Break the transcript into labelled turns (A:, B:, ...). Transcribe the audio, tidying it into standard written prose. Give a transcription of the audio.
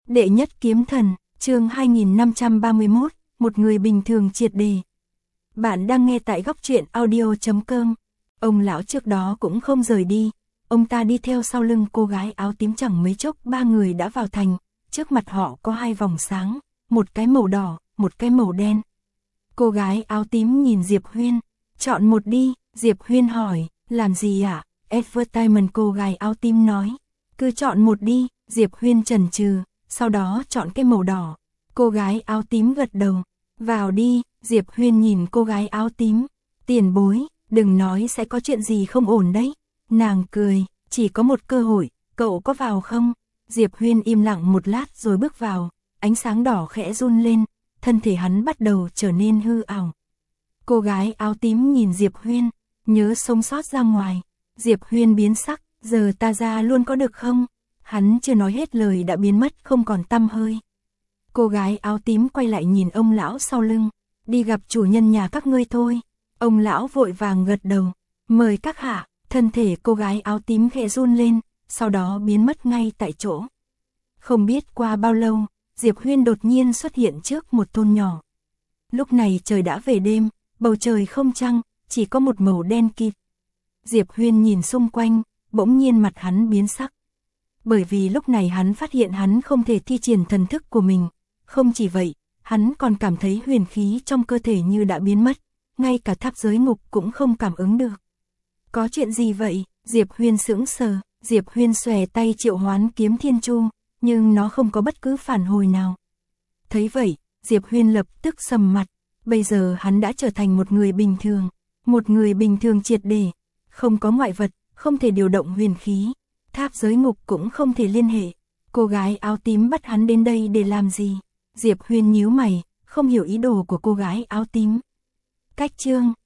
A: Đệ nhất kiếm thần, chương 2531, một người bình thường triệt đề. Bạn đang nghe tại góc truyện audio.com. Ông lão trước đó cũng không rời đi, ông ta đi theo sau lưng cô gái áo tím chẳng mấy chốc ba người đã vào thành, trước mặt họ có hai vòng sáng, một cái màu đỏ, một cái màu đen. Cô gái áo tím nhìn Diệp Huyên, chọn một đi, Diệp Huyên hỏi, làm gì ạ? Advertisement, cô gái áo tím nói, cứ chọn một đi, Diệp Huyên chần chừ, sau đó chọn cái màu đỏ. Cô gái áo tím gật đầu, vào đi, Diệp Huyên nhìn cô gái áo tím, tiền bối, đừng nói sẽ có chuyện gì không ổn đấy. Nàng cười, chỉ có một cơ hội, cậu có vào không? Diệp Huyên im lặng một lát rồi bước vào, ánh sáng đỏ khẽ run lên, thân thể hắn bắt đầu trở nên hư ảo. Cô gái áo tím nhìn Diệp Huyên, nhớ sống sót ra ngoài. Diệp Huyên biến sắc, giờ ta ra luôn có được không? Hắn chưa nói hết lời đã biến mất không còn tăm hơi. Cô gái áo tím quay lại nhìn ông lão sau lưng, đi gặp chủ nhân nhà các ngươi thôi. Ông lão vội vàng gật đầu, mời các hạ. Thân thể cô gái áo tím khẽ run lên, sau đó biến mất ngay tại chỗ. Không biết qua bao lâu, Diệp Huyên đột nhiên xuất hiện trước một thôn nhỏ. Lúc này trời đã về đêm, bầu trời không trăng, chỉ có một màu đen kịt. Diệp Huyên nhìn xung quanh, bỗng nhiên mặt hắn biến sắc. Bởi vì lúc này hắn phát hiện hắn không thể thi triển thần thức của mình. Không chỉ vậy, hắn còn cảm thấy huyền khí trong cơ thể như đã biến mất, ngay cả tháp giới ngục cũng không cảm ứng được. Có chuyện gì vậy? Diệp Huyên sững sờ, Diệp Huyên xòe tay triệu hoán kiếm thiên chu, nhưng nó không có bất cứ phản hồi nào. Thấy vậy, Diệp Huyên lập tức sầm mặt, bây giờ hắn đã trở thành một người bình thường triệt để, không có ngoại vật, không thể điều động huyền khí, tháp giới ngục cũng không thể liên hệ. Cô gái áo tím bắt hắn đến đây để làm gì? Diệp Huyên nhíu mày, không hiểu ý đồ của cô gái áo tím. Cách chương